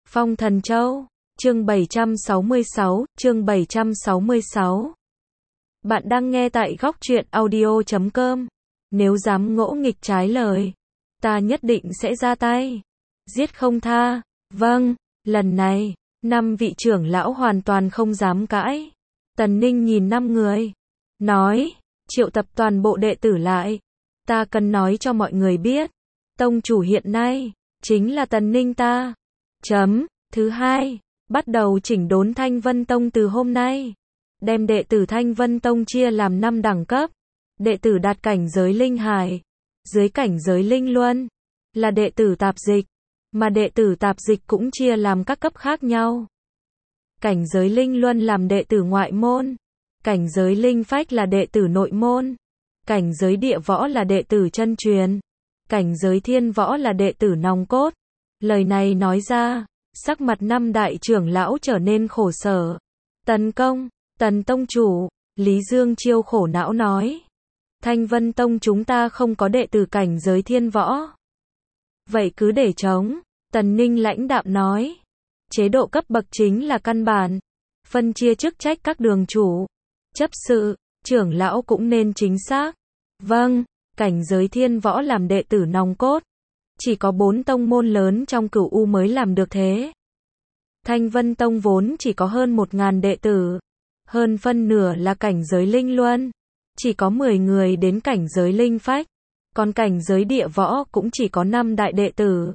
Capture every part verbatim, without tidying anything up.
Phong Thần Châu, chương bảy trăm sáu mươi sáu, chương bảy trăm sáu mươi sáu. Bạn đang nghe tại góc truyện audio chấm com. Nếu dám ngỗ nghịch trái lời, ta nhất định sẽ ra tay, giết không tha. Vâng, lần này, năm vị trưởng lão hoàn toàn không dám cãi. Tần Ninh nhìn năm người, nói, triệu tập toàn bộ đệ tử lại. Ta cần nói cho mọi người biết, tông chủ hiện nay, chính là Tần Ninh ta. Chấm, thứ hai, bắt đầu chỉnh đốn Thanh Vân Tông từ hôm nay. Đem đệ tử Thanh Vân Tông chia làm năm đẳng cấp. Đệ tử đạt cảnh giới linh hải, dưới cảnh giới linh luân, là đệ tử tạp dịch, mà đệ tử tạp dịch cũng chia làm các cấp khác nhau. Cảnh giới linh luân làm đệ tử ngoại môn, cảnh giới linh phách là đệ tử nội môn, cảnh giới địa võ là đệ tử chân truyền, cảnh giới thiên võ là đệ tử nòng cốt. Lời này nói ra, sắc mặt năm đại trưởng lão trở nên khổ sở. Tần công, Tần tông chủ, Lý Dương Chiêu khổ não nói. Thanh Vân Tông chúng ta không có đệ tử cảnh giới thiên võ. Vậy cứ để trống, Tần Ninh lãnh đạm nói. Chế độ cấp bậc chính là căn bản. Phân chia chức trách các đường chủ, chấp sự, trưởng lão cũng nên chính xác. Vâng, cảnh giới thiên võ làm đệ tử nòng cốt. Chỉ có bốn tông môn lớn trong Cửu U mới làm được thế. Thanh Vân Tông vốn chỉ có hơn một ngàn đệ tử. Hơn phân nửa là cảnh giới linh luân. Chỉ có mười người đến cảnh giới linh phách. Còn cảnh giới địa võ cũng chỉ có năm đại đệ tử.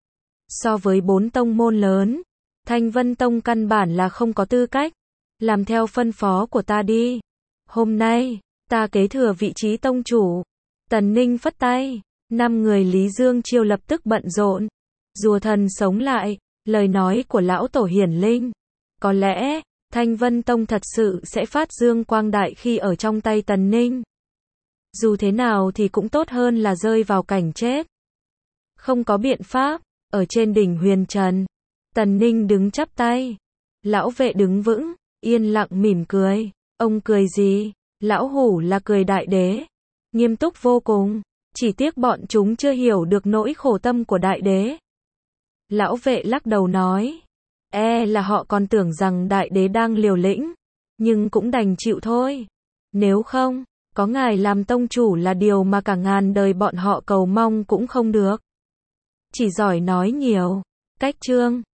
So với bốn tông môn lớn, Thanh Vân Tông căn bản là không có tư cách. Làm theo phân phó của ta đi. Hôm nay, ta kế thừa vị trí tông chủ. Tần Ninh phất tay. Năm người Lý Dương Chiêu lập tức bận rộn. Rùa thần sống lại, lời nói của lão tổ hiển linh. Có lẽ, Thanh Vân Tông thật sự sẽ phát dương quang đại khi ở trong tay Tần Ninh. Dù thế nào thì cũng tốt hơn là rơi vào cảnh chết. Không có biện pháp, ở trên đỉnh huyền trần. Tần Ninh đứng chắp tay. Lão vệ đứng vững, yên lặng mỉm cười. Ông cười gì? Lão hủ là cười đại đế. Nghiêm túc vô cùng. Chỉ tiếc bọn chúng chưa hiểu được nỗi khổ tâm của đại đế. Lão vệ lắc đầu nói. E là họ còn tưởng rằng đại đế đang liều lĩnh. Nhưng cũng đành chịu thôi. Nếu không, có ngài làm tông chủ là điều mà cả ngàn đời bọn họ cầu mong cũng không được. Chỉ giỏi nói nhiều. Cách chương.